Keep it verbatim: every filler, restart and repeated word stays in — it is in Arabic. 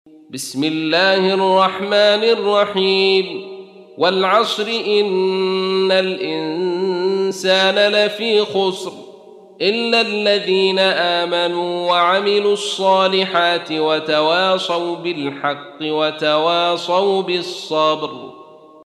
بسم الله الرحمن الرحيم والعصر إن الإنسان لفي خسر إلا الذين آمنوا وعملوا الصالحات وتواصوا بالحق وتواصوا بالصبر.